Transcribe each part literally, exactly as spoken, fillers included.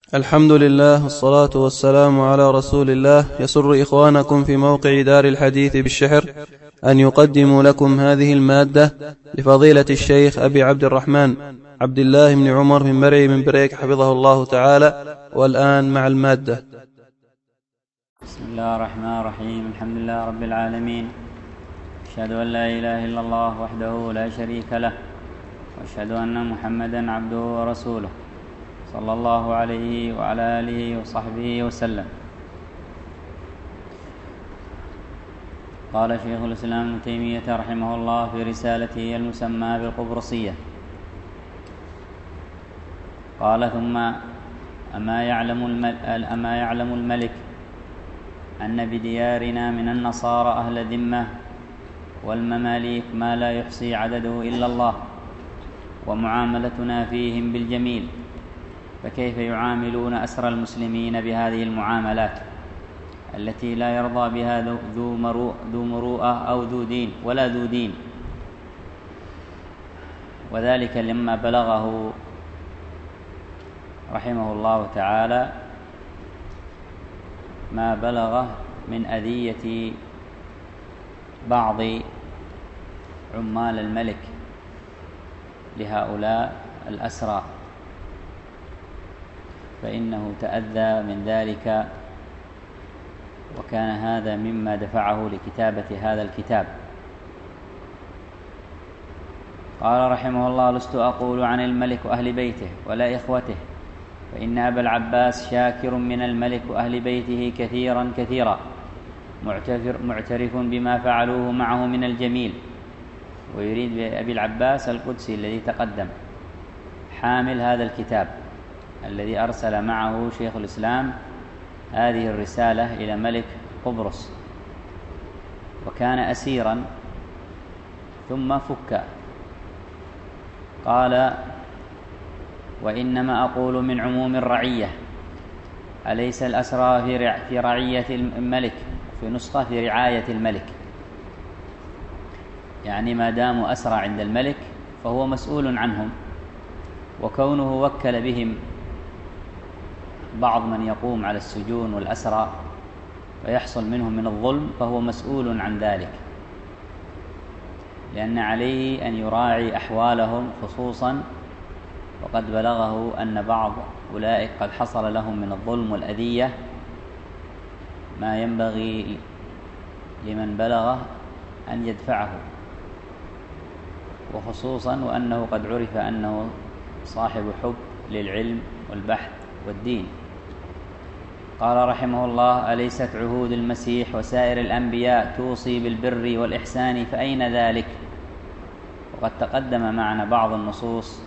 الحمد لله والصلاة والسلام على رسول الله. يسر إخوانكم في موقع دار الحديث بالشحر أن يقدموا لكم هذه المادة لفضيلة الشيخ أبي عبد الرحمن عبد الله بن عمر من مرعي من بريك حفظه الله تعالى. والآن مع المادة. بسم الله الرحمن الرحيم. الحمد لله رب العالمين، أشهد أن لا إله إلا الله وحده لا شريك له، وأشهد أن محمدا عبده ورسوله صلى الله عليه وعلى آله وصحبه وسلم. قال شيخ الإسلام ابن تيمية رحمه الله في رسالته المسمى بالقبرصية، قال: ثم أما يعلم الملك, أما يعلم الملك أن بديارنا من النصارى أهل ذمة والمماليك ما لا يحصي عدده إلا الله، ومعاملتنا فيهم بالجميل، فكيف يعاملون أسرى المسلمين بهذه المعاملات التي لا يرضى بها ذو مروءة أو ذو دين ولا ذو دين؟ وذلك لما بلغه رحمه الله تعالى ما بلغه من أذية بعض عمال الملك لهؤلاء الأسرى، فإنه تأذى من ذلك، وكان هذا مما دفعه لكتابة هذا الكتاب. قال رحمه الله: لست أقول عن الملك وأهل بيته ولا إخوته، فإن أبا العباس شاكر من الملك وأهل بيته كثيرا كثيرا، معترف بما فعلوه معه من الجميل. ويريد بأبي العباس القدسي الذي تقدم، حامل هذا الكتاب الذي أرسل معه شيخ الإسلام هذه الرسالة إلى ملك قبرص، وكان أسيرا ثم فك. قال: وإنما أقول من عموم الرعية، أليس الأسرى في رعية الملك؟ في نسخة في رعاية الملك، يعني ما داموا أسرى عند الملك فهو مسؤول عنهم، وكونه وكل بهم بعض من يقوم على السجون والأسرى ويحصل منهم من الظلم فهو مسؤول عن ذلك، لأن عليه أن يراعي أحوالهم خصوصا، وقد بلغه أن بعض أولئك قد حصل لهم من الظلم والأذية ما ينبغي لمن بلغه أن يدفعه، وخصوصا وأنه قد عرف أنه صاحب حب للعلم والبحث والدين. قال رحمه الله: أليست عهود المسيح وسائر الأنبياء توصي بالبر والإحسان، فأين ذلك؟ وقد تقدم معنا بعض النصوص،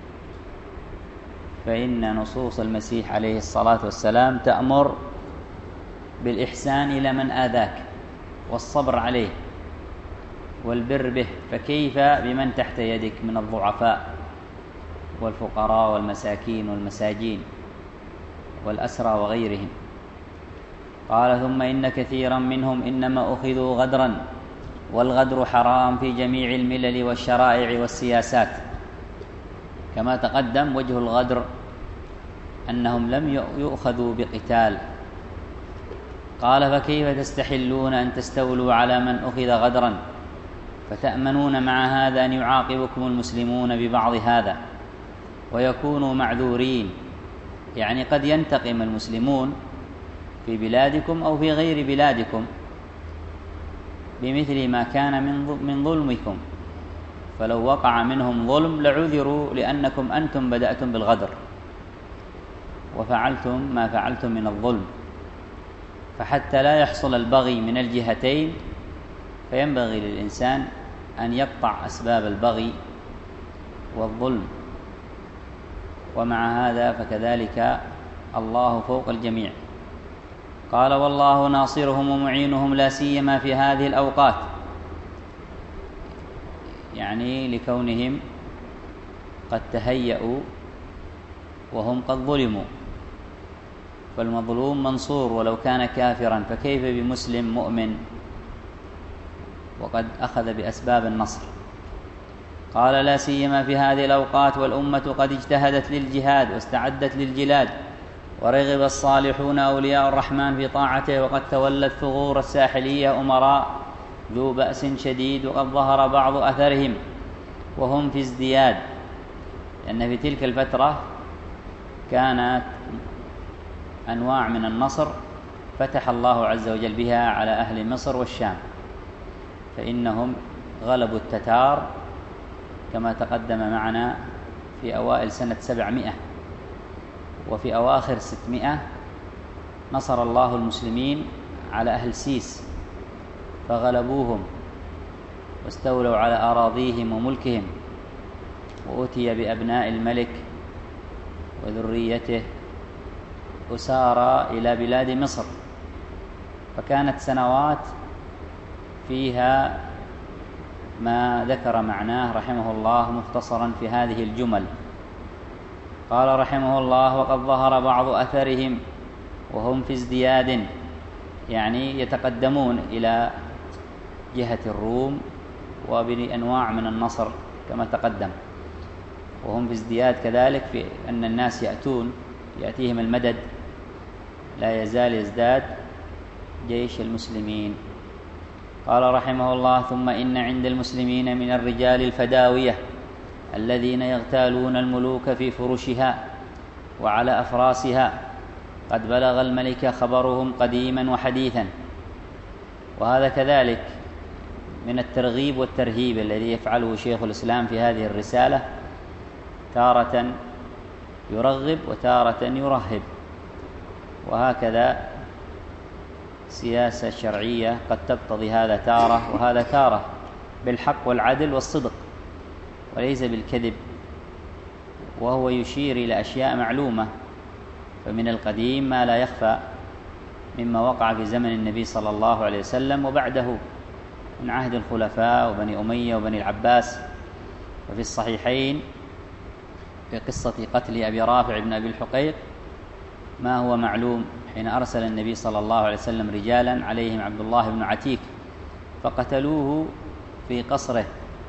فإن نصوص المسيح عليه الصلاة والسلام تأمر بالإحسان إلى من آذاك والصبر عليه والبر به، فكيف بمن تحت يدك من الضعفاء والفقراء والمساكين والمساجين والأسرى وغيرهم؟ قال: ثم إن كثيرا منهم إنما أخذوا غدرا، والغدر حرام في جميع الملل والشرائع والسياسات، كما تقدم وجه الغدر أنهم لم يؤخذوا بقتال. قال: فكيف تستحلون أن تستولوا على من أخذ غدرا، فتأمنون مع هذا أن يعاقبكم المسلمون ببعض هذا ويكونوا معذورين؟ يعني قد ينتقم المسلمون في بلادكم أو في غير بلادكم بمثل ما كان من ظلمكم، فلو وقع منهم ظلم لعذروا لأنكم أنتم بدأتم بالغدر وفعلتم ما فعلتم من الظلم. فحتى لا يحصل البغي من الجهتين فينبغي للإنسان أن يقطع أسباب البغي والظلم، ومع هذا فكذلك الله فوق الجميع. قال: والله ناصرهم ومعينهم لا سيما في هذه الأوقات، يعني لكونهم قد تهيأوا وهم قد ظلموا، فالمظلوم منصور ولو كان كافرا، فكيف بمسلم مؤمن وقد أخذ بأسباب النصر؟ قال: لا سيما في هذه الأوقات والأمة قد اجتهدت للجهاد واستعدت للجلاد، ورغب الصالحون أولياء الرحمن في طاعته، وقد تولت ثغور الساحلية أمراء ذو بأس شديد، وقد ظهر بعض أثرهم وهم في ازدياد، لأن في تلك الفترة كانت أنواع من النصر فتح الله عز وجل بها على أهل مصر والشام، فإنهم غلبوا التتار كما تقدم معنا في أوائل سنة سبعمائة، وفي أواخر ستمائة نصر الله المسلمين على أهل سيس فغلبوهم واستولوا على أراضيهم وملكهم، وأتي بأبناء الملك وذريته أسارى إلى بلاد مصر، فكانت سنوات فيها ما ذكر معناه رحمه الله مختصرا في هذه الجمل. قال رحمه الله: وقد ظهر بعض أثرهم وهم في ازدياد، يعني يتقدمون إلى جهة الروم وبأنواع من النصر كما تقدم، وهم في ازدياد كذلك في أن الناس يأتون يأتيهم المدد، لا يزال يزداد جيش المسلمين. قال رحمه الله: ثم إن عند المسلمين من الرجال الفداوية الذين يغتالون الملوك في فرشها وعلى أفراسها، قد بلغ الملك خبرهم قديما وحديثا. وهذا كذلك من الترغيب والترهيب الذي يفعله شيخ الإسلام في هذه الرسالة، تارة يرغب وتارة يرهب، وهكذا سياسة شرعية قد تقتضي هذا تارة وهذا تارة، بالحق والعدل والصدق وليس بالكذب. وهو يشير إلى أشياء معلومة، فمن القديم ما لا يخفى مما وقع في زمن النبي صلى الله عليه وسلم وبعده من عهد الخلفاء وبني أمية وبني العباس. وفي الصحيحين في قصة قتل أبي رافع بن أبي الحقيق ما هو معلوم، حين أرسل النبي صلى الله عليه وسلم رجالا عليهم عبد الله بن عتيك فقتلوه في قصره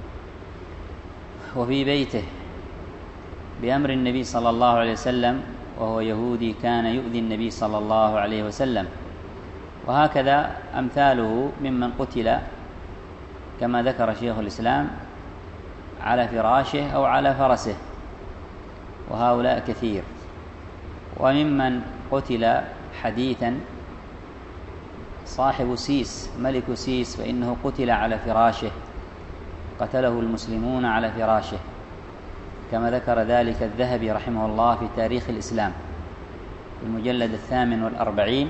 وفي بيته بأمر النبي صلى الله عليه وسلم، وهو يهودي كان يؤذي النبي صلى الله عليه وسلم. وهكذا أمثاله ممن قتل كما ذكر شيخ الإسلام على فراشه أو على فرسه، وهؤلاء كثير. وممن قتل حديثا صاحب سيس ملك سيس، فإنه قتل على فراشه، قتله المسلمون على فراشه، كما ذكر ذلك الذهبي رحمه الله في تاريخ الإسلام في المجلد الثامن والأربعين،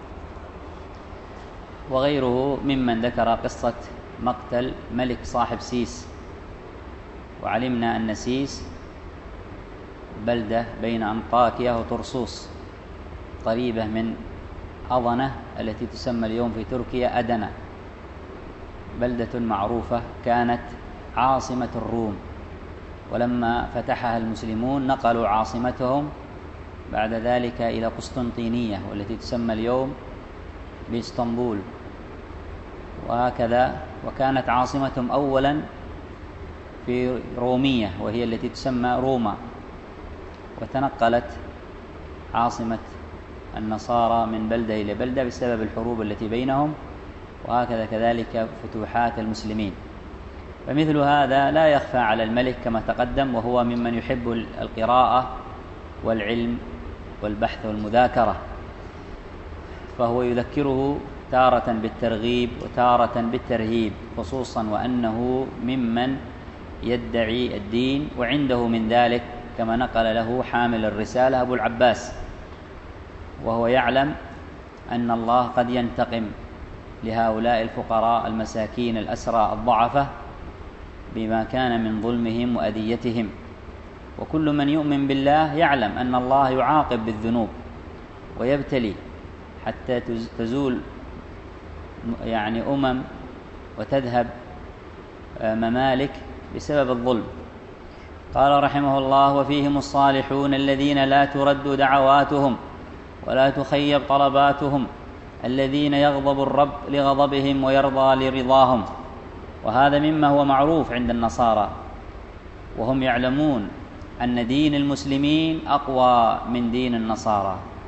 وغيره ممن ذكر قصة مقتل ملك صاحب سيس. وعلمنا أن سيس بلدة بين أنطاكيا وطرسوس قريبة من أضنة التي تسمى اليوم في تركيا أدنى، بلدة معروفة كانت عاصمة الروم، ولما فتحها المسلمون نقلوا عاصمتهم بعد ذلك إلى قسطنطينية والتي تسمى اليوم بإسطنبول، وهكذا. وكانت عاصمتهم أولا في رومية وهي التي تسمى روما، وتنقلت عاصمة النصارى من بلدة إلى بلدة بسبب الحروب التي بينهم، وهكذا كذلك فتوحات المسلمين. فمثل هذا لا يخفى على الملك كما تقدم، وهو ممن يحب القراءة والعلم والبحث والمذاكرة، فهو يذكره تارة بالترغيب وتارة بالترهيب، خصوصا وأنه ممن يدعي الدين، وعنده من ذلك كما نقل له حامل الرسالة أبو العباس، وهو يعلم أن الله قد ينتقم لهؤلاء الفقراء المساكين الأسرى الضعفة بما كان من ظلمهم وأذيتهم. وكل من يؤمن بالله يعلم أن الله يعاقب بالذنوب ويبتلي حتى تزول يعني أمم وتذهب ممالك بسبب الظلم. قال رحمه الله: وفيهم الصالحون الذين لا ترد دعواتهم ولا تخيب طلباتهم، الذين يغضب الرب لغضبهم ويرضى لرضاهم. وهذا مما هو معروف عند النصارى، وهم يعلمون أن دين المسلمين أقوى من دين النصارى،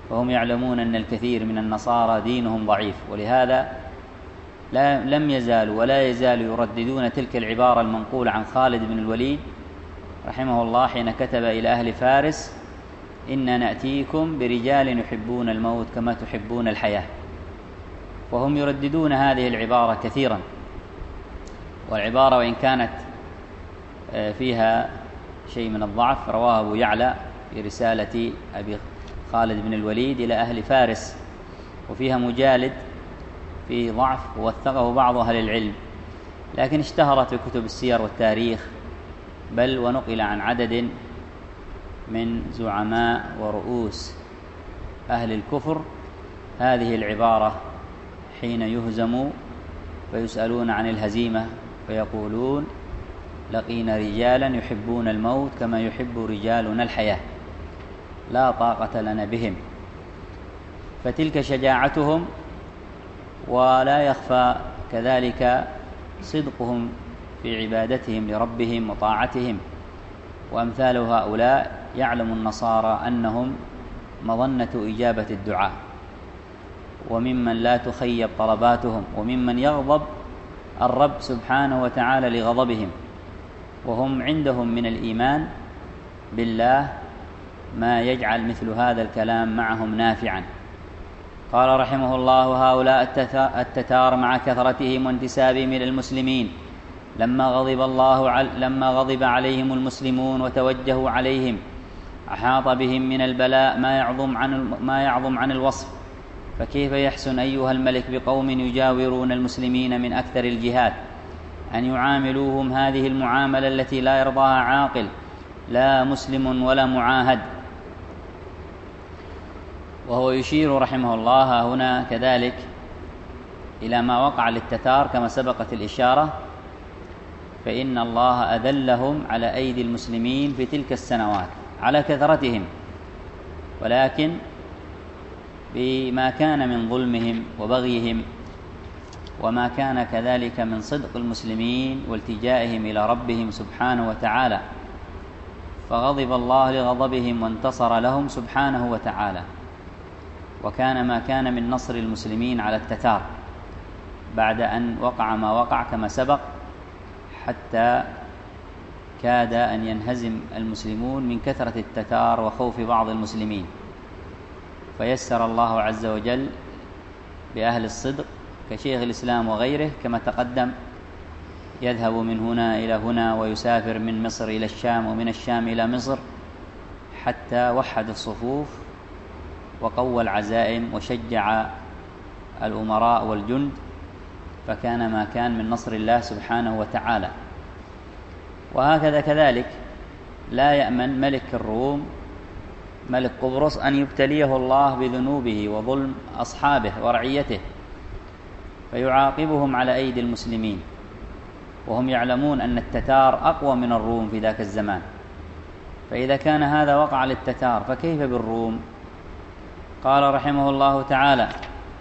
وهم يعلمون أن الكثير من النصارى دينهم ضعيف، ولهذا لا لم يزالوا ولا يزالوا يرددون تلك العبارة المنقولة عن خالد بن الوليد رحمه الله حين كتب إلى أهل فارس: إنا نأتيكم برجال يحبون الموت كما تحبون الحياة. وهم يرددون هذه العبارة كثيرا، والعبارة وإن كانت فيها شيء من الضعف رواه أبو يعلى في رسالة أبي خالد بن الوليد إلى أهل فارس، وفيها مجالد في ضعف ووثقه بعض أهل العلم، لكن اشتهرت في كتب السير والتاريخ، بل ونقل عن عدد من زعماء ورؤوس أهل الكفر هذه العبارة حين يهزموا فيسألون عن الهزيمة فيقولون: لقينا رجالا يحبون الموت كما يحب رجالنا الحياة، لا طاقة لنا بهم. فتلك شجاعتهم، ولا يخفى كذلك صدقهم في عبادتهم لربهم وطاعتهم. وأمثال هؤلاء يعلم النصارى أنهم مظنة إجابة الدعاء، وممن لا تخيب طلباتهم، وممن يغضب الرب سبحانه وتعالى لغضبهم، وهم عندهم من الإيمان بالله ما يجعل مثل هذا الكلام معهم نافعا. قال رحمه الله: هؤلاء التتار مع كثرتهم وانتسابهم إلى المسلمين لما غضب الله عل... لما غضب عليهم المسلمون وتوجهوا عليهم أحاط بهم من البلاء ما يعظم عن ما يعظم عن الوصف. فكيف يحسن أيها الملك بقوم يجاورون المسلمين من أكثر الجهات أن يعاملوهم هذه المعاملة التي لا يرضاها عاقل لا مسلم ولا معاهد. وهو يشير رحمه الله هنا كذلك إلى ما وقع للتتار كما سبقت الإشارة، فإن الله أذلهم على أيدي المسلمين في تلك السنوات على كثرتهم، ولكن بما كان من ظلمهم وبغيهم، وما كان كذلك من صدق المسلمين والتجائهم إلى ربهم سبحانه وتعالى، فغضب الله لغضبهم وانتصر لهم سبحانه وتعالى. وكان ما كان من نصر المسلمين على التتار بعد أن وقع ما وقع كما سبق، حتى كاد أن ينهزم المسلمون من كثرة التتار وخوف بعض المسلمين، فيسر الله عز وجل بأهل الصدق كشيخ الإسلام وغيره كما تقدم، يذهب من هنا إلى هنا ويسافر من مصر إلى الشام ومن الشام إلى مصر، حتى وحد الصفوف وقوى العزائم وشجع الأمراء والجند، فكان ما كان من نصر الله سبحانه وتعالى. وهكذا كذلك لا يأمن ملك الروم ملك قبرص أن يبتليه الله بذنوبه وظلم أصحابه ورعيته فيعاقبهم على أيدي المسلمين، وهم يعلمون أن التتار أقوى من الروم في ذاك الزمان. فإذا كان هذا وقع للتتار فكيف بالروم؟ قال رحمه الله تعالى: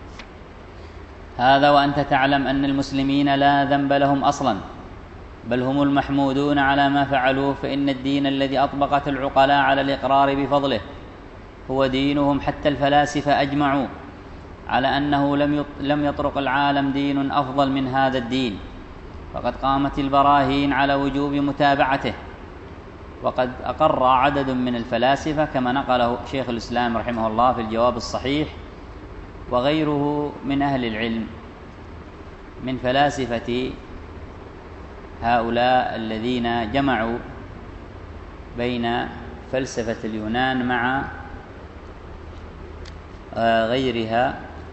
هذا وأنت تعلم أن المسلمين لا ذنب لهم أصلا، بل هم المحمودون على ما فعلوه، فإن الدين الذي أطبقت العقلاء على الإقرار بفضله هو دينهم، حتى الفلاسفة أجمعوا على أنه لم يطرق العالم دين أفضل من هذا الدين، فقد قامت البراهين على وجوب متابعته. وقد أقر عدد من الفلاسفة كما نقله شيخ الإسلام رحمه الله في الجواب الصحيح وغيره من أهل العلم من فلاسفة هؤلاء الذين جمعوا بين فلسفة اليونان مع غيرها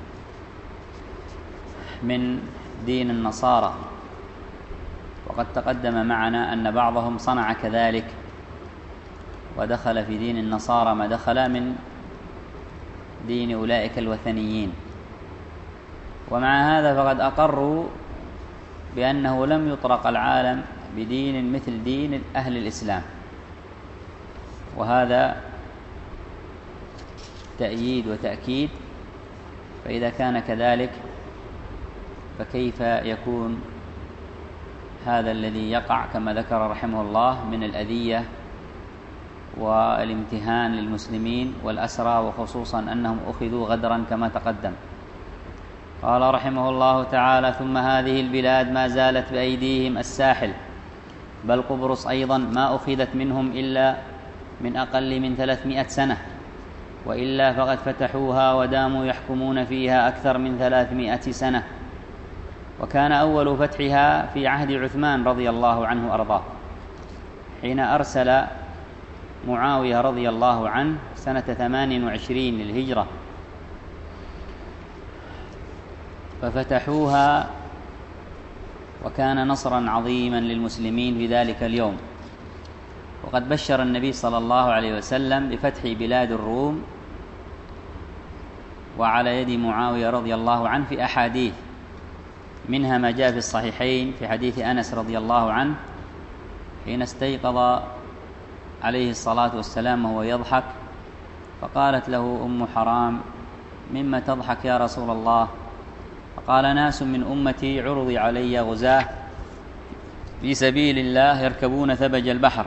من دين النصارى. وقد تقدم معنا أن بعضهم صنع كذلك ودخل في دين النصارى ما دخل من دين أولئك الوثنيين. ومع هذا فقد أقروا بأنه لم يطرق العالم بدين مثل دين أهل الإسلام، وهذا تأييد وتأكيد. فإذا كان كذلك فكيف يكون هذا الذي يقع كما ذكر رحمه الله من الأذية والامتهان للمسلمين والأسرى، وخصوصا أنهم أخذوا غدرا كما تقدم. قال رحمه الله تعالى: ثم هذه البلاد ما زالت بأيديهم الساحل، بل قبرص أيضا ما أخذت منهم إلا من أقل من ثلاثمائة سنة، وإلا فقد فتحوها وداموا يحكمون فيها أكثر من ثلاثمائة سنة. وكان أول فتحها في عهد عثمان رضي الله عنه وأرضاه، حين أرسل معاوية رضي الله عنه سنة ثمان وعشرين للهجرة، ففتحوها، وكان نصرا عظيما للمسلمين في ذلك اليوم. وقد بشر النبي صلى الله عليه وسلم بفتح بلاد الروم وعلى يد معاوية رضي الله عنه في أحاديث، منها ما جاء في الصحيحين في حديث أنس رضي الله عنه حين استيقظ عليه الصلاة والسلام وهو يضحك، فقالت له أم حرام: مما تضحك يا رسول الله؟ فقال: ناس من أمتي عرض علي غزاة في سبيل الله يركبون ثبج البحر،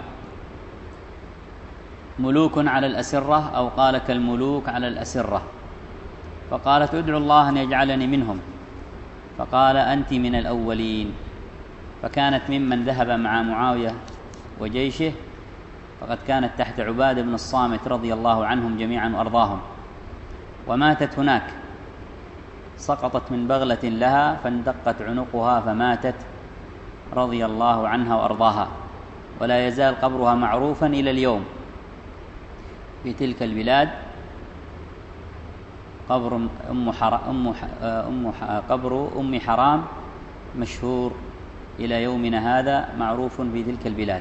ملوك على الأسرة، أو قال كالملوك على الأسرة. فقالت: ادعو الله أن يجعلني منهم. فقال: أنت من الأولين. فكانت ممن ذهب مع معاوية وجيشه، فقد كانت تحت عبادة بن الصامت رضي الله عنهم جميعا وأرضاهم، وماتت هناك، سقطت من بغلة لها فاندقت عنقها فماتت رضي الله عنها وأرضاها، ولا يزال قبرها معروفا إلى اليوم في تلك البلاد. قبر أم حرام أم أم قبر أم حرام مشهور إلى يومنا هذا، معروف في تلك البلاد.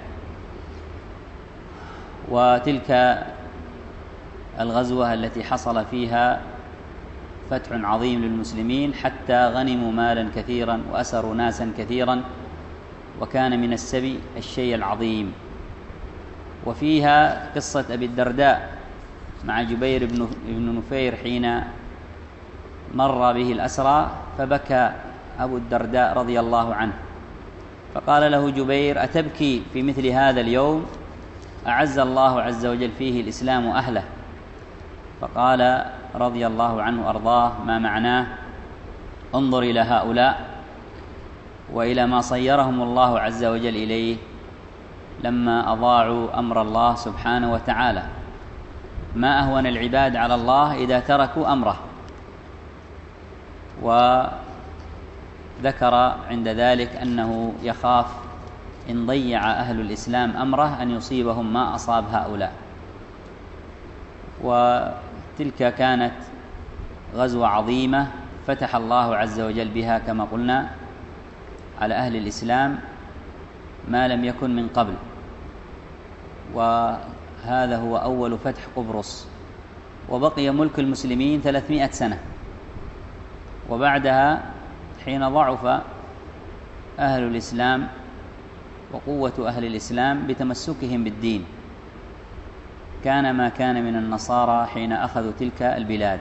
وتلك الغزوة التي حصل فيها فتح عظيم للمسلمين، حتى غنموا مالا كثيرا وأسروا ناسا كثيرا، وكان من السبي الشيء العظيم. وفيها قصة أبي الدرداء مع جبير بن نفير حين مر به الأسرى، فبكى أبو الدرداء رضي الله عنه، فقال له جبير: أتبكي في مثل هذا اليوم أعز الله عز وجل فيه الإسلام أهله؟ فقال رضي الله عنه أرضاه: ما معناه؟ انظر إلى هؤلاء وإلى ما صيرهم الله عز وجل إليه لما أضاعوا أمر الله سبحانه وتعالى. ما أهون العباد على الله إذا تركوا أمره. وذكر عند ذلك أنه يخاف إن ضيع أهل الإسلام أمره أن يصيبهم ما أصاب هؤلاء. وتلك كانت غزوة عظيمة فتح الله عز وجل بها كما قلنا على أهل الإسلام ما لم يكن من قبل، وهذا هو أول فتح قبرص. وبقي ملك المسلمين ثلاثمائة سنة، وبعدها حين ضعف أهل الإسلام وقوة أهل الإسلام بتمسكهم بالدين، كان ما كان من النصارى حين أخذوا تلك البلاد.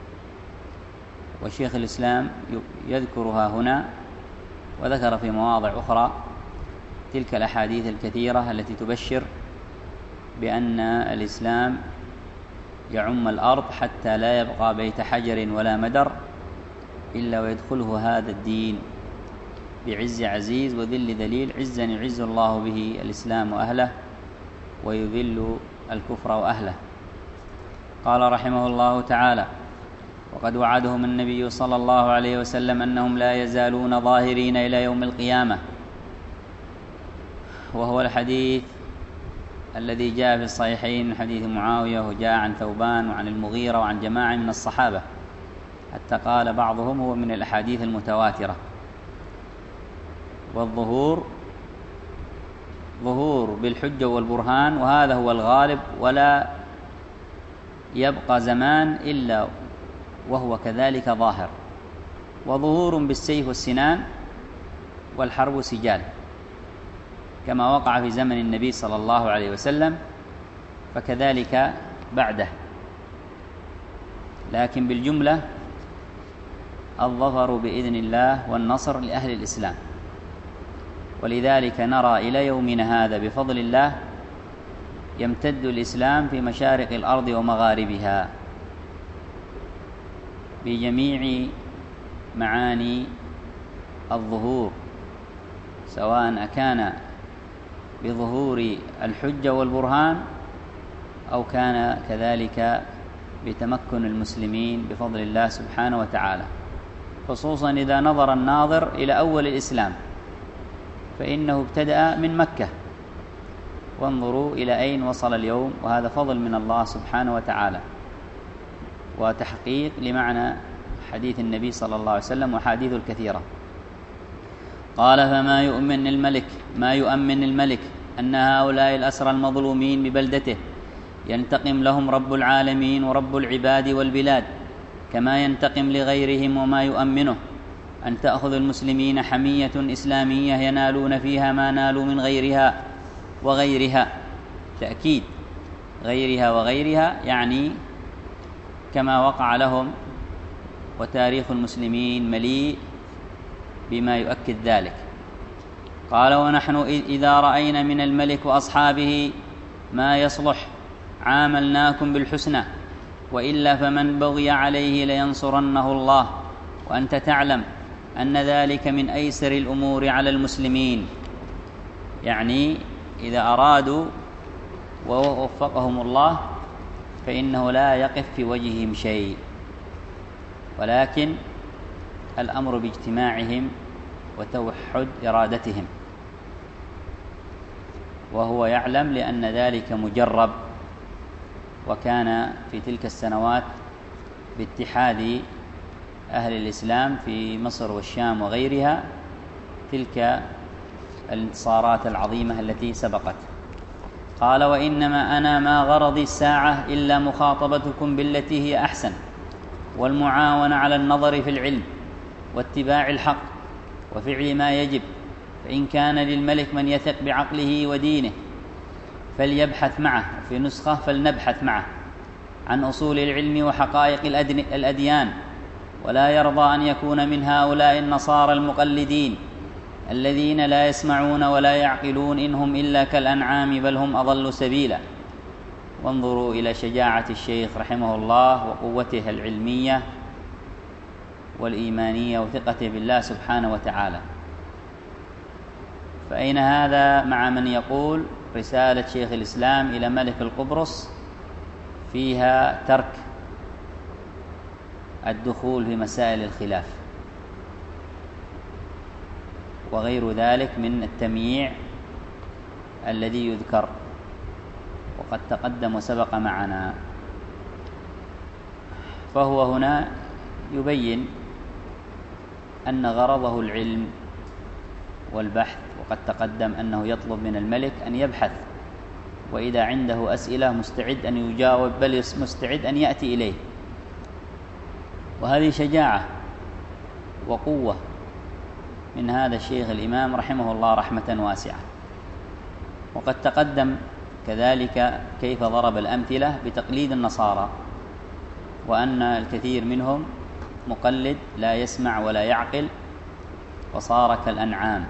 وشيخ الإسلام يذكرها هنا، وذكر في مواضع أخرى تلك الأحاديث الكثيرة التي تبشر بأن الإسلام يعم الأرض حتى لا يبقى بيت حجر ولا مدر إلا ويدخله هذا الدين بعز عزيز وذل ذليل، عزا يعز الله به الإسلام وأهله ويذل الكفر وأهله. قال رحمه الله تعالى: وقد وعدهم النبي صلى الله عليه وسلم أنهم لا يزالون ظاهرين إلى يوم القيامة، وهو الحديث الذي جاء في الصحيحين من حديث معاوية، وجاء عن ثوبان وعن المغيرة وعن جماعة من الصحابة، حتى قال بعضهم هو من الأحاديث المتواترة. والظهور ظهور بالحجة والبرهان، وهذا هو الغالب، ولا يبقى زمان إلا وهو كذلك ظاهر. وظهور بالسيف والسنان، والحرب سجال، كما وقع في زمن النبي صلى الله عليه وسلم، فكذلك بعده. لكن بالجملة الظفر بإذن الله والنصر لأهل الإسلام. ولذلك نرى إلى يومنا هذا بفضل الله يمتد الإسلام في مشارق الأرض ومغاربها بجميع معاني الظهور، سواء أكان بظهور الحجة والبرهان أو كان كذلك بتمكن المسلمين بفضل الله سبحانه وتعالى، خصوصا إذا نظر الناظر إلى أول الإسلام فإنه ابتدأ من مكة، وانظروا إلى أين وصل اليوم، وهذا فضل من الله سبحانه وتعالى وتحقيق لمعنى حديث النبي صلى الله عليه وسلم وحديثه الكثيرة. قال: فما يؤمن الملك ما يؤمن الملك أن هؤلاء الأسرى المظلومين ببلدته ينتقم لهم رب العالمين ورب العباد والبلاد كما ينتقم لغيرهم، وما يؤمنه أن تأخذ المسلمين حمية إسلامية ينالون فيها ما نالوا من غيرها وغيرها، تأكيد غيرها وغيرها يعني كما وقع لهم، وتاريخ المسلمين مليء بما يؤكد ذلك. قال: ونحن إذا رأينا من الملك وأصحابه ما يصلح عاملناكم بالحسنى، وإلا فمن بغي عليه لينصرنه الله، وأنت تعلم أن ذلك من أيسر الأمور على المسلمين. يعني إذا أرادوا ووفقهم الله فإنه لا يقف في وجههم شيء، ولكن الأمر باجتماعهم وتوحد إرادتهم، وهو يعلم لأن ذلك مجرب، وكان في تلك السنوات باتحاد أهل الإسلام في مصر والشام وغيرها تلك الانتصارات العظيمة التي سبقت. قال: وإنما أنا ما غرضي الساعة إلا مخاطبتكم بالتي هي أحسن، والمعاونة على النظر في العلم واتباع الحق وفعل ما يجب، فإن كان للملك من يثق بعقله ودينه فليبحث معه، في نسخة فلنبحث معه عن أصول العلم وحقائق الأديان، ولا يرضى أن يكون من هؤلاء النصارى المقلدين الذين لا يسمعون ولا يعقلون، إنهم إلا كالأنعام بل هم أضل سبيلا. وانظروا إلى شجاعة الشيخ رحمه الله وقوته العلمية والإيمانية وثقته بالله سبحانه وتعالى. فأين هذا مع من يقول رسالة شيخ الإسلام إلى ملك القبرص فيها ترك الدخول في مسائل الخلاف وغير ذلك من التمييع الذي يذكر وقد تقدم وسبق معنا. فهو هنا يبين أن غرضه العلم والبحث، وقد تقدم أنه يطلب من الملك أن يبحث، وإذا عنده أسئلة مستعد أن يجاوب، بل مستعد أن يأتي إليه. وهذه شجاعة وقوة من هذا الشيخ الإمام رحمه الله رحمة واسعة. وقد تقدم كذلك كيف ضرب الأمثلة بتقليد النصارى، وأن الكثير منهم مقلد لا يسمع ولا يعقل وصار كالأنعام،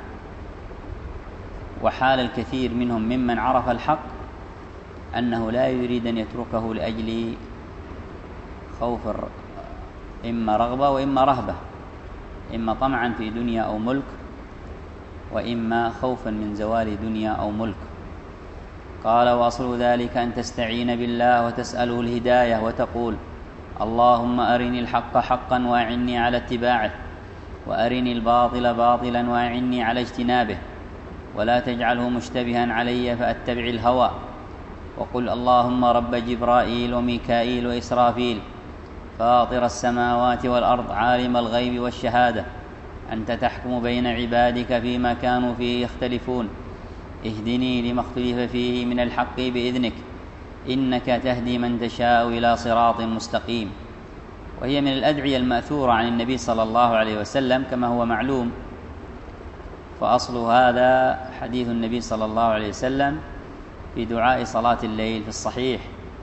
وحال الكثير منهم ممن عرف الحق أنه لا يريد أن يتركه لأجل خوف إما رغبة وإما رهبة، إما طمعا في دنيا أو ملك، وإما خوفا من زوال دنيا أو ملك. قال: وأصل ذلك أن تستعين بالله وتسأله الهداية وتقول: اللهم أرني الحق حقا وأعني على اتباعه، وأرني الباطل باطلا وأعني على اجتنابه، ولا تجعله مشتبها علي فأتبع الهوى. وقل: اللهم رب جبرائيل وميكائيل وإسرافيل فاطر السماوات والأرض عالم الغيب والشهادة، أنت تحكم بين عبادك فيما كانوا فيه يختلفون، اهدني لما اختلف فيه من الحق بإذنك، إنك تهدي من تشاء إلى صراط مستقيم. وهي من الأدعية المأثورة عن النبي صلى الله عليه وسلم كما هو معلوم. فأصل هذا حديث النبي صلى الله عليه وسلم في دعاء صلاة الليل في الصحيح،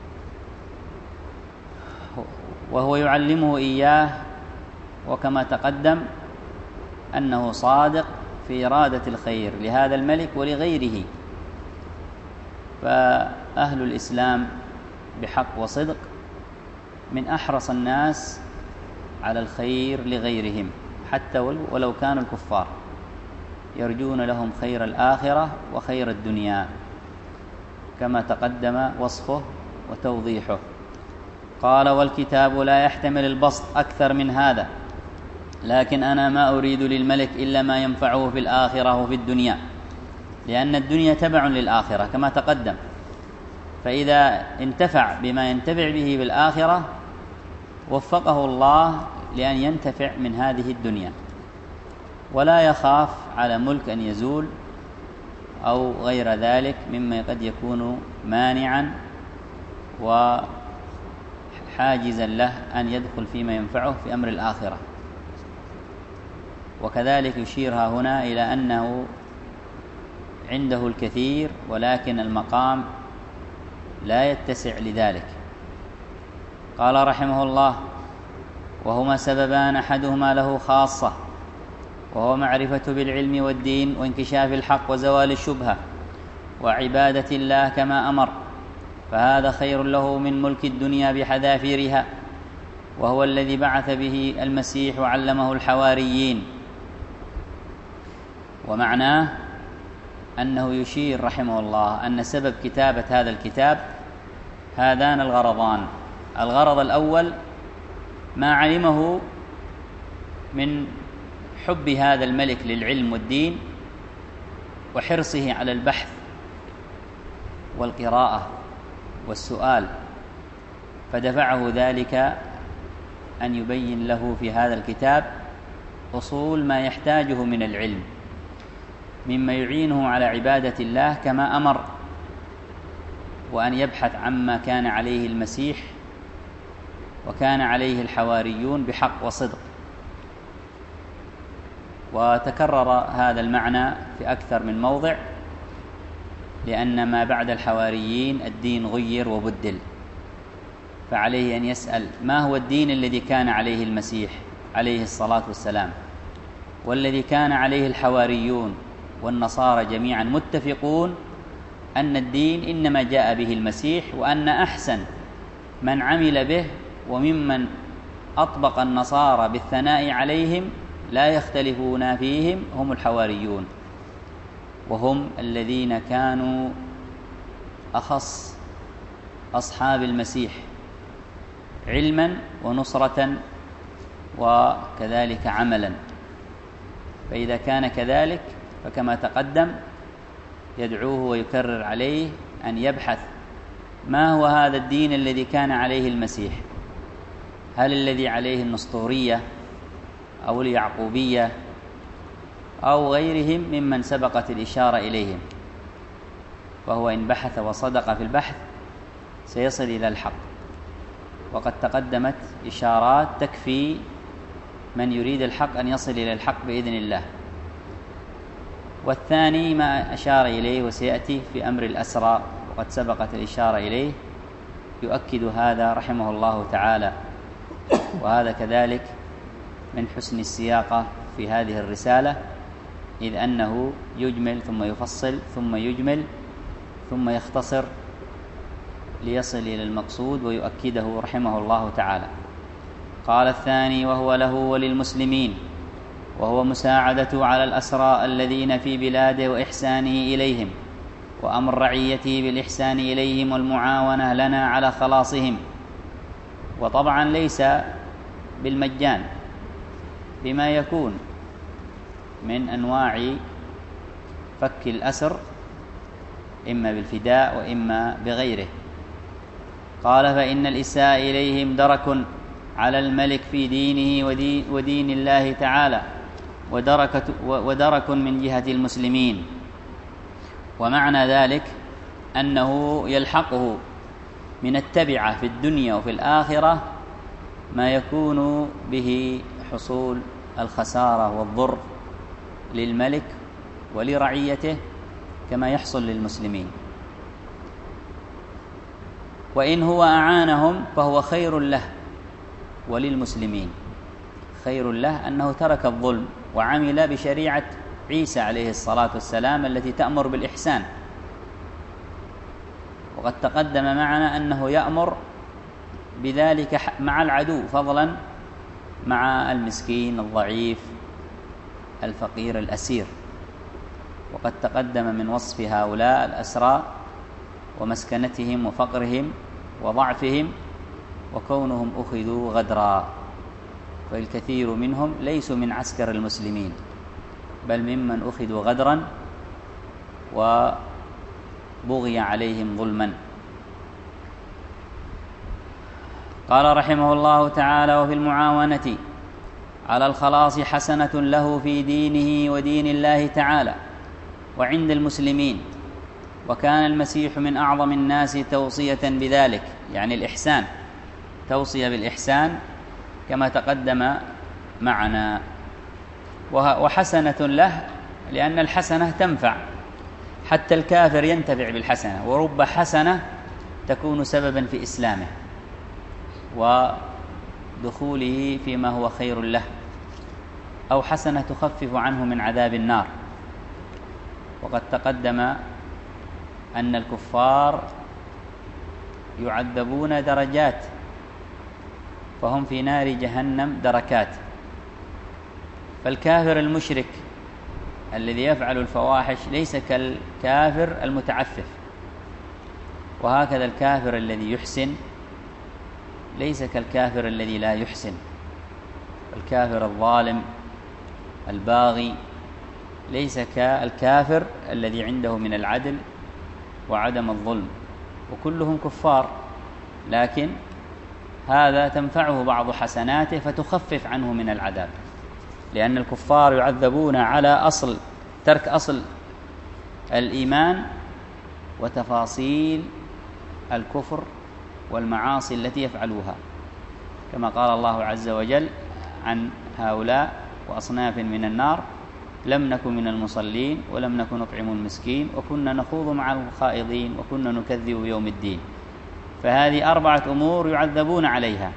وهو يعلمه إياه، وكما تقدم أنه صادق في إرادة الخير لهذا الملك ولغيره. ف أهل الإسلام بحق وصدق من أحرص الناس على الخير لغيرهم، حتى ولو كانوا الكفار، يرجون لهم خير الآخرة وخير الدنيا، كما تقدم وصفه وتوضيحه. قال: والكتاب لا يحتمل البسط أكثر من هذا، لكن أنا ما أريد للملك إلا ما ينفعه في الآخرة وفي الدنيا، لأن الدنيا تبع للآخرة كما تقدم، فإذا انتفع بما ينتفع به في الآخرة وفقه الله لأن ينتفع من هذه الدنيا، ولا يخاف على ملك أن يزول أو غير ذلك مما قد يكون مانعا وحاجزا له أن يدخل فيما ينفعه في أمر الآخرة. وكذلك يشير هنا إلى أنه عنده الكثير ولكن المقام لا يتسع لذلك. قال رحمه الله: وهما سببان، أحدهما له خاصة وهو معرفة بالعلم والدين وانكشاف الحق وزوال الشبهة وعبادة الله كما أمر، فهذا خير له من ملك الدنيا بحذافيرها، وهو الذي بعث به المسيح وعلمه الحواريين. ومعناه أنه يشير رحمه الله أن سبب كتابة هذا الكتاب هذان الغرضان: الغرض الأول ما علمه من حب هذا الملك للعلم والدين وحرصه على البحث والقراءة والسؤال، فدفعه ذلك أن يبين له في هذا الكتاب أصول ما يحتاجه من العلم مما يعينه على عبادة الله كما أمر، وأن يبحث عما كان عليه المسيح وكان عليه الحواريون بحق وصدق. وتكرر هذا المعنى في أكثر من موضع، لأن ما بعد الحواريين الدين غير وبدل، فعليه أن يسأل ما هو الدين الذي كان عليه المسيح عليه الصلاة والسلام والذي كان عليه الحواريون والنصارى جميعا متفقون أن الدين إنما جاء به المسيح، وأن أحسن من عمل به وممن أطبق النصارى بالثناء عليهم لا يختلفون فيهم هم الحواريون، وهم الذين كانوا أخص أصحاب المسيح علما ونصرة وكذلك عملا. فإذا كان كذلك فكما تقدم يدعوه ويكرر عليه أن يبحث ما هو هذا الدين الذي كان عليه المسيح، هل الذي عليه النسطورية أو اليعقوبية أو غيرهم ممن سبقت الإشارة إليهم، فهو إن بحث وصدق في البحث سيصل إلى الحق. وقد تقدمت إشارات تكفي من يريد الحق أن يصل إلى الحق بإذن الله. والثاني ما أشار إليه وسيأتي في أمر الأسرى، وقد سبقت الإشارة إليه، يؤكد هذا رحمه الله تعالى. وهذا كذلك من حسن السياقة في هذه الرسالة، إذ أنه يجمل ثم يفصل ثم يجمل ثم يختصر ليصل إلى المقصود ويؤكده رحمه الله تعالى. قال الثاني: وهو له وللمسلمين، وهو مساعدته على الأسرى الذين في بلاده وإحسانه إليهم، وأمر رعيته بالإحسان إليهم والمعاونة لنا على خلاصهم. وطبعا ليس بالمجان، بما يكون من أنواع فك الأسر إما بالفداء وإما بغيره. قال: فإن الإساءة إليهم درك على الملك في دينه ودين, ودين الله تعالى، ودرك, ودرك من جهة المسلمين. ومعنى ذلك أنه يلحقه من التبعة في الدنيا وفي الآخرة ما يكون به حصول الخسارة والضر للملك ولرعيته كما يحصل للمسلمين. وإن هو أعانهم فهو خير له وللمسلمين. خير له أنه ترك الظلم وعمل بشريعة عيسى عليه الصلاة والسلام التي تأمر بالإحسان، وقد تقدم معنا أنه يأمر بذلك مع العدو، فضلا مع المسكين الضعيف الفقير الأسير. وقد تقدم من وصف هؤلاء الأسرى ومسكنتهم وفقرهم وضعفهم وكونهم أخذوا غدرا، فالكثير منهم ليسوا من عسكر المسلمين بل ممن أخذوا غدرا وبغي عليهم ظلما. قال رحمه الله تعالى: وفي المعاونة على الخلاص حسنة له في دينه ودين الله تعالى وعند المسلمين، وكان المسيح من أعظم الناس توصية بذلك، يعني الإحسان، توصية بالإحسان كما تقدم معنا. وحسنة له لأن الحسنة تنفع، حتى الكافر ينتفع بالحسنة، ورب حسنة تكون سببا في إسلامه ودخوله فيما هو خير له، أو حسنة تخفف عنه من عذاب النار. وقد تقدم أن الكفار يعذبون درجات، فهم في نار جهنم دركات. فالكافر المشرك الذي يفعل الفواحش ليس كالكافر المتعفف، وهكذا الكافر الذي يحسن ليس كالكافر الذي لا يحسن. الكافر الظالم الباغي ليس كالكافر الذي عنده من العدل وعدم الظلم، وكلهم كفار، لكن هذا تنفعه بعض حسناته فتخفف عنه من العذاب، لأن الكفار يعذبون على أصل ترك أصل الإيمان وتفاصيل الكفر والمعاصي التي يفعلوها، كما قال الله عز وجل عن هؤلاء وأصناف من النار: لم نكن من المصلين ولم نكن نطعم المسكين وكنا نخوض مع الخائضين وكنا نكذب بيوم الدين. فهذه أربعة أمور يعذبون عليها،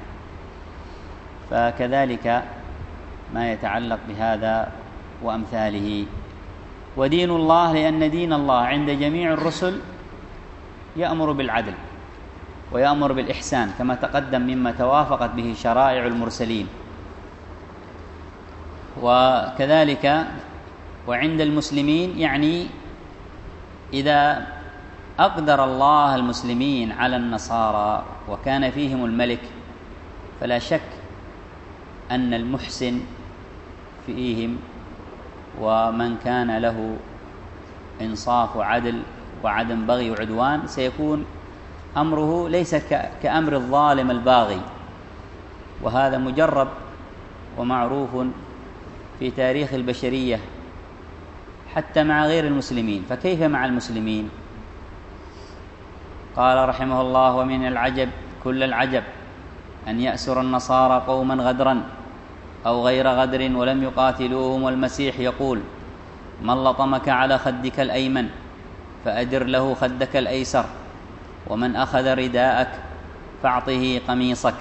فكذلك ما يتعلق بهذا وأمثاله. ودين الله، لأن دين الله عند جميع الرسل يأمر بالعدل ويأمر بالإحسان كما تقدم مما توافقت به شرائع المرسلين. وكذلك وعند المسلمين، يعني إذا أقدر الله المسلمين على النصارى وكان فيهم الملك، فلا شك أن المحسن فيهم ومن كان له إنصاف وعدل وعدم بغي وعدوان سيكون أمره ليس كأمر الظالم الباغي، وهذا مجرب ومعروف في تاريخ البشرية حتى مع غير المسلمين، فكيف مع المسلمين؟ قال رحمه الله: ومن العجب كل العجب أن يأسر النصارى قوما غدرا أو غير غدر ولم يقاتلوهم، والمسيح يقول: من لطمك على خدك الأيمن فأدر له خدك الأيسر، ومن أخذ رداءك فاعطه قميصك.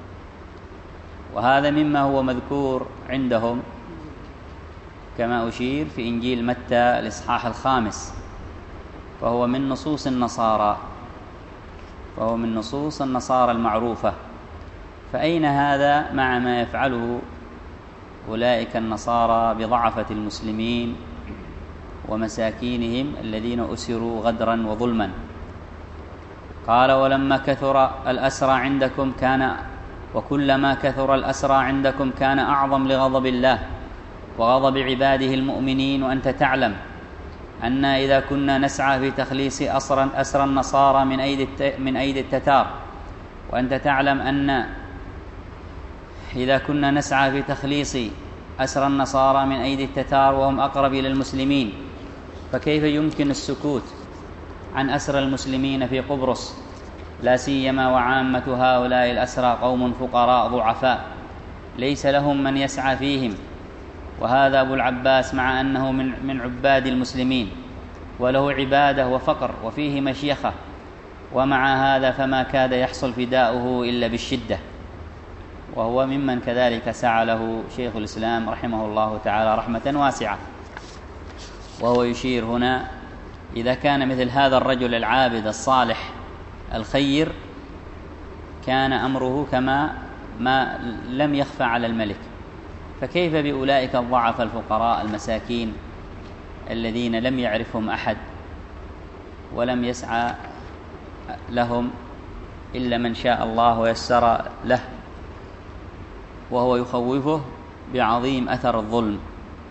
وهذا مما هو مذكور عندهم كما أشير في إنجيل متى الإصحاح الخامس، فهو من نصوص النصارى فهو من نصوص النصارى المعروفة. فأين هذا مع ما يفعله أولئك النصارى بضعفة المسلمين ومساكينهم الذين أسروا غدرا وظلما؟ قال: ولما كثر الأسرى عندكم كان وكلما كثر الأسرى عندكم كان أعظم لغضب الله وغضب عباده المؤمنين. وأنت تعلم أن إذا كنا نسعى في تخليص أسرى أسرى النصارى من أيدي من أيدي التتار وأنت تعلم أن إذا كنا نسعى في تخليص أسرى النصارى من أيدي التتار وهم أقرب إلى المسلمين، فكيف يمكن السكوت عن أسرى المسلمين في قبرص؟ لا سيما وعامة هؤلاء الأسرى قوم فقراء ضعفاء ليس لهم من يسعى فيهم. وهذا أبو العباس مع أنه من من عباد المسلمين وله عبادة وفقر وفيه مشيخة، ومع هذا فما كاد يحصل فداؤه إلا بالشدة، وهو ممن كذلك سعى له شيخ الإسلام رحمه الله تعالى رحمة واسعة. وهو يشير هنا: إذا كان مثل هذا الرجل العابد الصالح الخير كان أمره كما ما لم يخفى على الملك، فكيف بأولئك الضعف الفقراء المساكين الذين لم يعرفهم أحد ولم يسعى لهم إلا من شاء الله ويسر له، وهو يخوفه بعظيم أثر الظلم،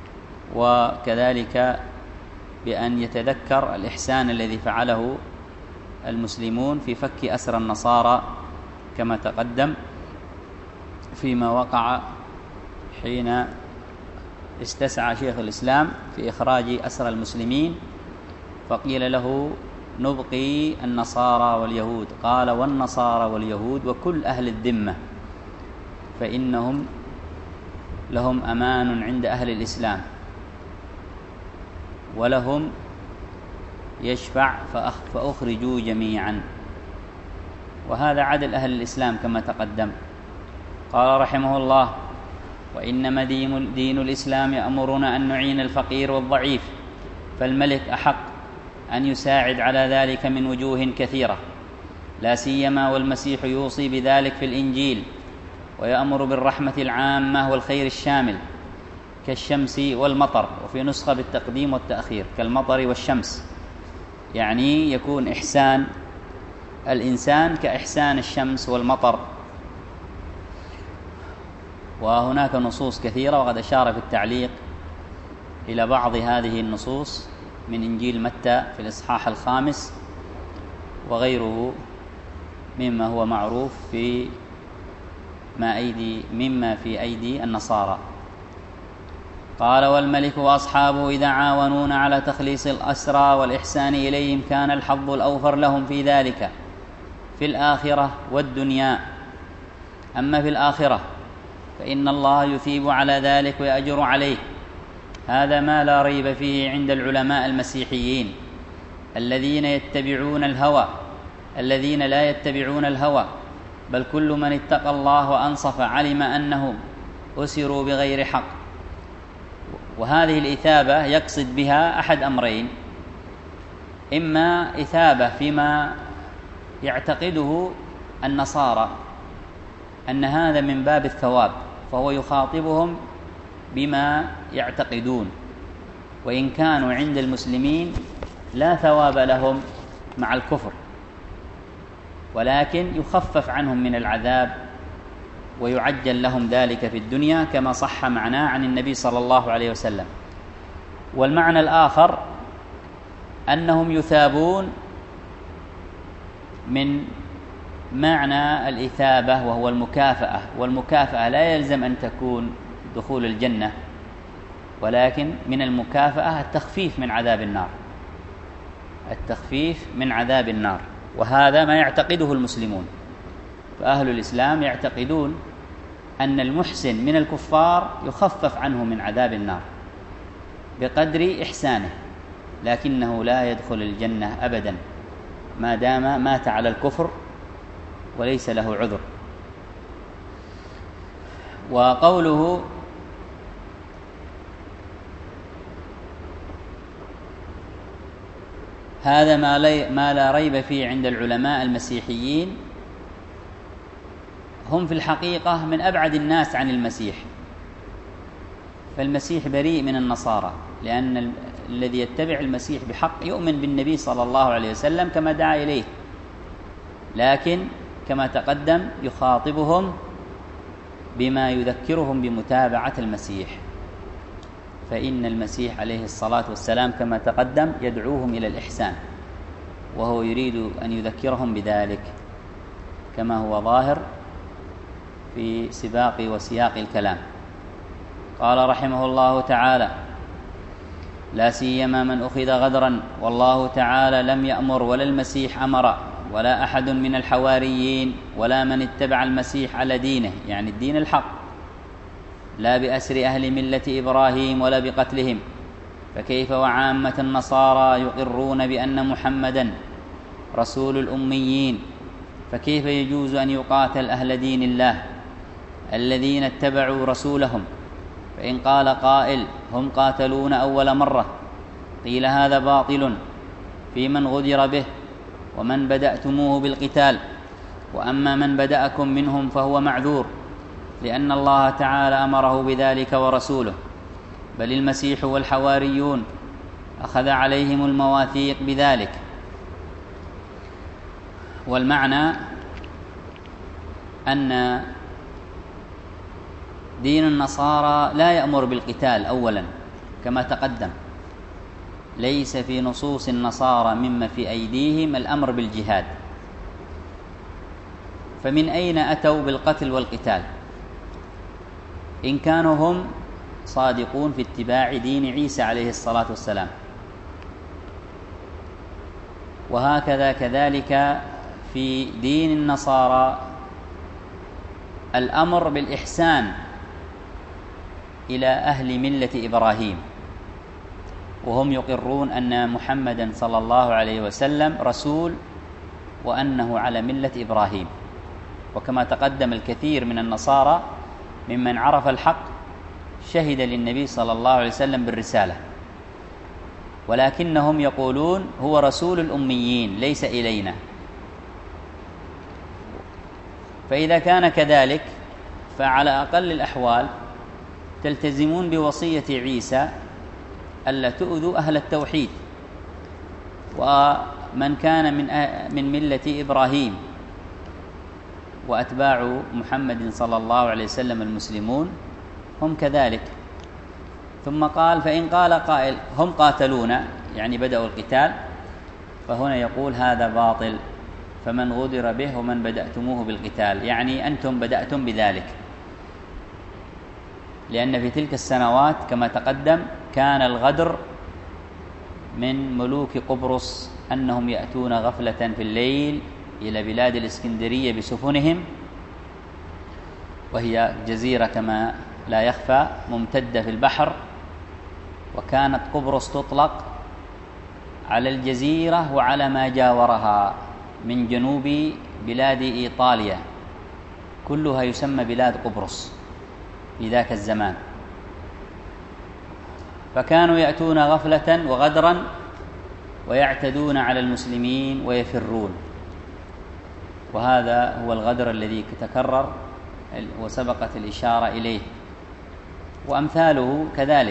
وكذلك بأن يتذكر الإحسان الذي فعله المسلمون في فك أسر النصارى كما تقدم فيما وقع حين استسعى شيخ الإسلام في إخراج أسر المسلمين، فقيل له نبقي النصارى واليهود، قال والنصارى واليهود وكل أهل الذمة فإنهم لهم أمان عند أهل الإسلام ولهم يشفع فأخرجوا جميعا، وهذا عدل أهل الإسلام كما تقدم. قال رحمه الله: وإنما دين الإسلام يأمرنا أن نعين الفقير والضعيف، فالملك أحق أن يساعد على ذلك من وجوه كثيرة، لا سيما والمسيح يوصي بذلك في الإنجيل، ويأمر بالرحمة العامة والخير الشامل كالشمس والمطر، وفي نسخة بالتقديم والتأخير كالمطر والشمس، يعني يكون إحسان الإنسان كإحسان الشمس والمطر. وهناك نصوص كثيرة، وقد أشار في التعليق إلى بعض هذه النصوص من إنجيل متى في الإصحاح الخامس وغيره مما هو معروف في ما أيدي مما في أيدي النصارى. قال: والملك وأصحابه إذا عاونونا على تخليص الأسرى والإحسان إليهم كان الحظ الأوفر لهم في ذلك في الآخرة والدنيا. أما في الآخرة فإن الله يثيب على ذلك ويأجر عليه، هذا ما لا ريب فيه عند العلماء المسيحيين الذين يتبعون الهوى الذين لا يتبعون الهوى بل كل من اتقى الله وأنصف علم أنهم أسروا بغير حق. وهذه الإثابة يقصد بها أحد أمرين: إما إثابة فيما يعتقده النصارى أن هذا من باب الثواب، فهو يخاطبهم بما يعتقدون، وإن كانوا عند المسلمين لا ثواب لهم مع الكفر، ولكن يخفف عنهم من العذاب ويعجل لهم ذلك في الدنيا كما صح معناه عن النبي صلى الله عليه وسلم. والمعنى الآخر أنهم يثابون من معنى الإثابة وهو المكافأة، والمكافأة لا يلزم أن تكون دخول الجنة، ولكن من المكافأة التخفيف من عذاب النار التخفيف من عذاب النار وهذا ما يعتقده المسلمون. فأهل الإسلام يعتقدون أن المحسن من الكفار يخفف عنه من عذاب النار بقدر إحسانه، لكنه لا يدخل الجنة أبدا ما دام مات على الكفر وليس له عذر. وقوله هذا ما, لي ما لا ريب فيه عند العلماء المسيحيين، هم في الحقيقة من أبعد الناس عن المسيح، فالمسيح بريء من النصارى، لأن الذي يتبع المسيح بحق يؤمن بالنبي صلى الله عليه وسلم كما دعا إليه، لكن كما تقدم يخاطبهم بما يذكرهم بمتابعة المسيح، فإن المسيح عليه الصلاة والسلام كما تقدم يدعوهم إلى الإحسان، وهو يريد أن يذكرهم بذلك كما هو ظاهر في سباق وسياق الكلام. قال رحمه الله تعالى: لا سيما من أخذ غدرا، والله تعالى لم يأمر ولا المسيح أمر ولا أحد من الحواريين ولا من اتبع المسيح على دينه، يعني الدين الحق، لا بأسر أهل ملة إبراهيم ولا بقتلهم، فكيف وعامة النصارى يقرون بأن محمدا رسول الأميين، فكيف يجوز أن يقاتل أهل دين الله الذين اتبعوا رسولهم؟ فإن قال قائل هم قاتلون أول مرة، قيل هذا باطل في من غدر به ومن بدأتموه بالقتال، وأما من بدأكم منهم فهو معذور، لأن الله تعالى أمره بذلك ورسوله، بل المسيح والحواريون أخذ عليهم المواثيق بذلك. والمعنى أن دين النصارى لا يأمر بالقتال أولا كما تقدم، ليس في نصوص النصارى مما في أيديهم الأمر بالجهاد، فمن أين أتوا بالقتل والقتال إن كانوا هم صادقون في اتباع دين عيسى عليه الصلاة والسلام؟ وهكذا كذلك في دين النصارى الأمر بالإحسان إلى أهل ملة إبراهيم، وهم يقرون أن محمدا صلى الله عليه وسلم رسول وأنه على ملة إبراهيم. وكما تقدم الكثير من النصارى ممن عرف الحق شهد للنبي صلى الله عليه وسلم بالرسالة، ولكنهم يقولون هو رسول الأميين ليس إلينا. فإذا كان كذلك فعلى أقل الأحوال تلتزمون بوصية عيسى ألا تؤذوا أهل التوحيد، ومن كان من من ملة إبراهيم وأتباع محمد صلى الله عليه وسلم المسلمون هم كذلك. ثم قال: فإن قال قائل هم قاتلونا، يعني بدأوا القتال، فهنا يقول هذا باطل، فمن غدر به ومن بدأتموه بالقتال، يعني أنتم بدأتم بذلك، لأن في تلك السنوات كما تقدم كان الغدر من ملوك قبرص أنهم يأتون غفلة في الليل إلى بلاد الإسكندرية بسفنهم، وهي جزيرة كما لا يخفى ممتدة في البحر، وكانت قبرص تطلق على الجزيرة وعلى ما جاورها من جنوب بلاد إيطاليا، كلها يسمى بلاد قبرص في ذاك الزمان. فكانوا يأتون غفلة وغدرا ويعتدون على المسلمين ويفرون، وهذا هو الغدر الذي تكرر وسبقت الإشارة إليه، وأمثاله كذلك.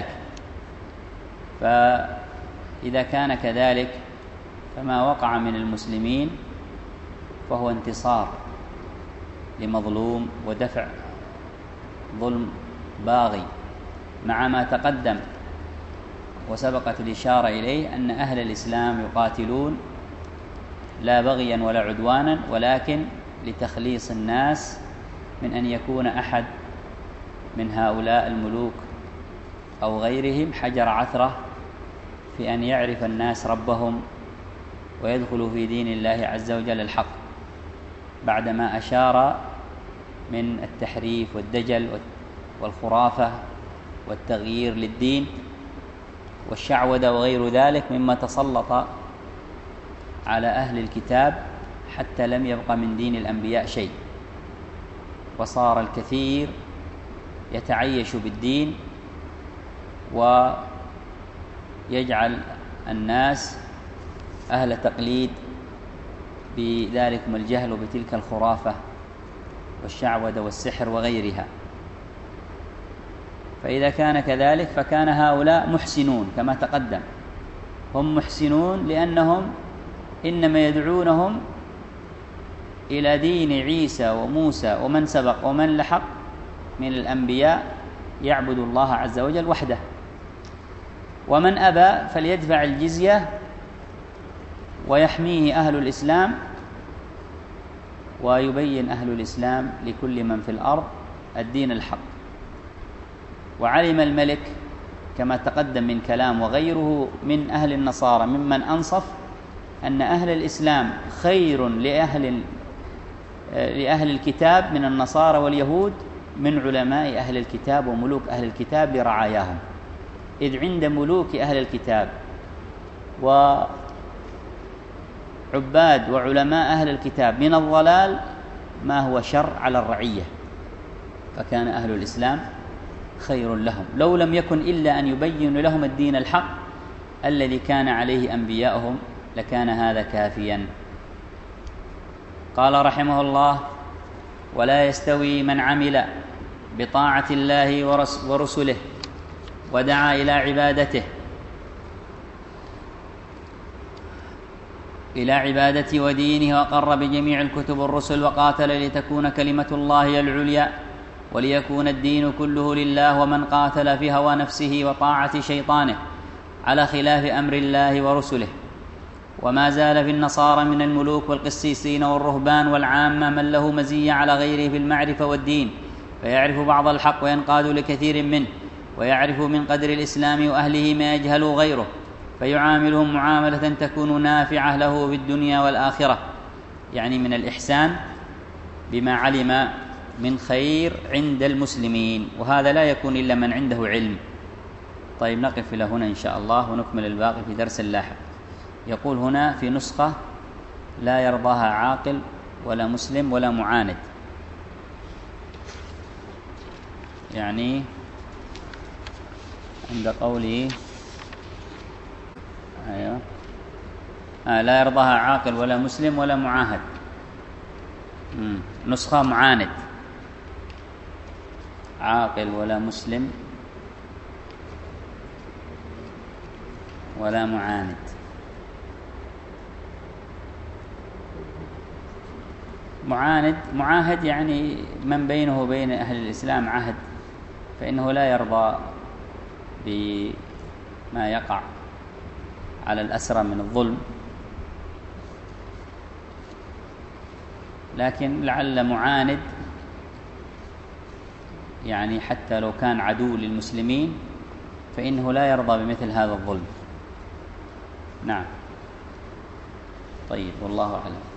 فإذا كان كذلك فما وقع من المسلمين فهو انتصار لمظلوم ودفع ظلم باغي، مع ما تقدم وسبقت الإشارة إليه أن أهل الإسلام يقاتلون لا بغيا ولا عدوانا، ولكن لتخليص الناس من أن يكون أحد من هؤلاء الملوك أو غيرهم حجر عثرة في أن يعرف الناس ربهم ويدخلوا في دين الله عز وجل الحق، بعدما أشار من التحريف والدجل والخرافة والتغيير للدين والشعوذة وغير ذلك مما تسلط على أهل الكتاب حتى لم يبق من دين الأنبياء شيء، وصار الكثير يتعيش بالدين ويجعل الناس أهل تقليد بذلكم الجهل وبتلك الخرافة والشعوذة والسحر وغيرها. فإذا كان كذلك فكان هؤلاء محسنون كما تقدم، هم محسنون لأنهم إنما يدعونهم إلى دين عيسى وموسى ومن سبق ومن لحق من الأنبياء يعبد الله عز وجل وحده، ومن أبى فليدفع الجزية ويحميه أهل الإسلام، ويبين أهل الإسلام لكل من في الأرض الدين الحق. وعلم الملك كما تقدم من كلام وغيره من أهل النصارى ممن أنصف أن أهل الإسلام خير لأهل لأهل الكتاب من النصارى واليهود من علماء أهل الكتاب وملوك أهل الكتاب لرعاياهم، إذ عند ملوك أهل الكتاب وعباد وعلماء أهل الكتاب من الضلال ما هو شر على الرعية، فكان أهل الإسلام خير لهم لو لم يكن إلا أن يبين لهم الدين الحق الذي كان عليه أنبياءهم، لكان هذا كافيا. قال رحمه الله: ولا يستوي من عمل بطاعة الله ورسله ودعا إلى عبادته إلى عبادته ودينه وقر بجميع الكتب والرسل وقاتل لتكون كلمة الله العليا وليكون الدين كله لله، ومن قاتل في هوى نفسه وطاعة شيطانه على خلاف أمر الله ورسله. وما زال في النصارى من الملوك والقسيسين والرهبان والعامة من له مزية على غيره في المعرفة والدين، فيعرف بعض الحق وينقاد لكثير منه، ويعرف من قدر الإسلام وأهله ما يجهل غيره، فيعاملهم معاملة تكون نافعة له في الدنيا والآخرة، يعني من الإحسان بما علم من خير عند المسلمين، وهذا لا يكون إلا من عنده علم. طيب، نقف إلى هنا إن شاء الله ونكمل الباقي في درس لاحق. يقول هنا في نسخة: لا يرضاها عاقل ولا مسلم ولا معاند، يعني عند قوله أيوة آه لا يرضاها عاقل ولا مسلم ولا معاهد. مم. نسخة معاند: عاقل ولا مسلم ولا معاند. معاند معاهد يعني من بينه وبين أهل الإسلام عهد، فإنه لا يرضى بما يقع على الأسرى من الظلم، لكن لعل معاند يعني حتى لو كان عدو للمسلمين فإنه لا يرضى بمثل هذا الظلم. نعم. طيب، والله أعلم.